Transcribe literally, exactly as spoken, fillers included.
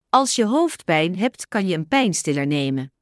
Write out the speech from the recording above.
Als je hoofdpijn hebt, kan je een pijnstiller nemen.